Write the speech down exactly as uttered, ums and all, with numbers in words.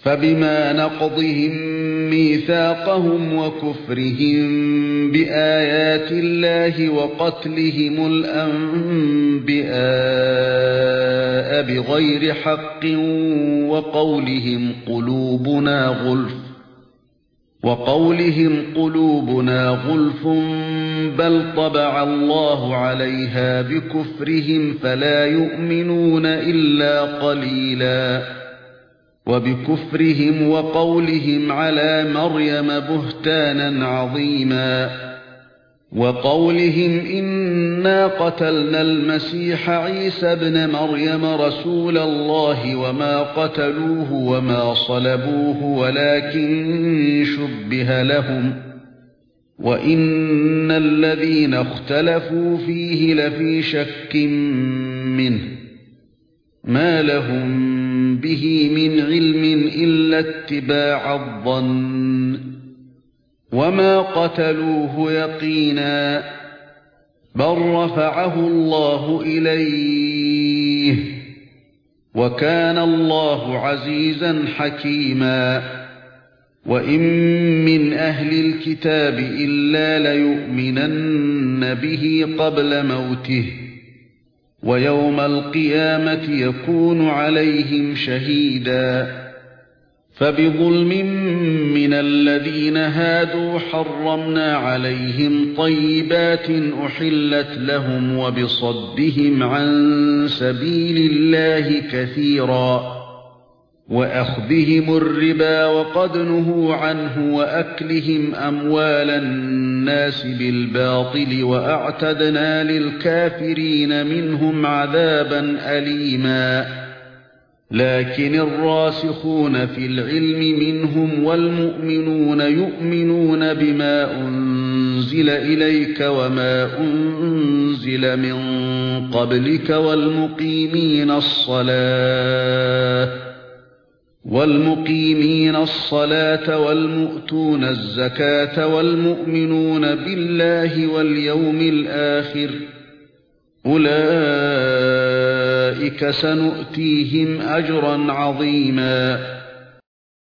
فبما نقضهم ميثاقهم وكفرهم بآيات الله وقتلهم الأنبياء بغير حق وقولهم قلوبنا غلف وقولهم قلوبنا غلف بل طبع الله عليها بكفرهم فلا يؤمنون إلا قليلا وبكفرهم وقولهم على مريم بهتانا عظيما وقولهم إنا قتلنا المسيح عيسى ابن مريم رسول الله وما قتلوه وما صلبوه ولكن شبه لهم وإن الذين اختلفوا فيه لفي شك منه ما لهم به من علم إلا اتباع الظن وما قتلوه يقينا بل رفعه الله إليه وكان الله عزيزا حكيما وإن من أهل الكتاب إلا ليؤمنن به قبل موته ويوم القيامة يكون عليهم شهيدا فبظلم من الذين هادوا حرمنا عليهم طيبات أحلت لهم وبصدهم عن سبيل الله كثيرا وأخذهم الربا وقد نهوا عنه وأكلهم أموال الناس بالباطل وأعتدنا للكافرين منهم عذابا أليما لكن الراسخون في العلم منهم والمؤمنون يؤمنون بما أنزل إليك وما أنزل من قبلك والمقيمين الصلاة والمقيمين الصلاة والمؤتون الزكاة والمؤمنون بالله واليوم الآخر أولئك سنؤتيهم أجرا عظيما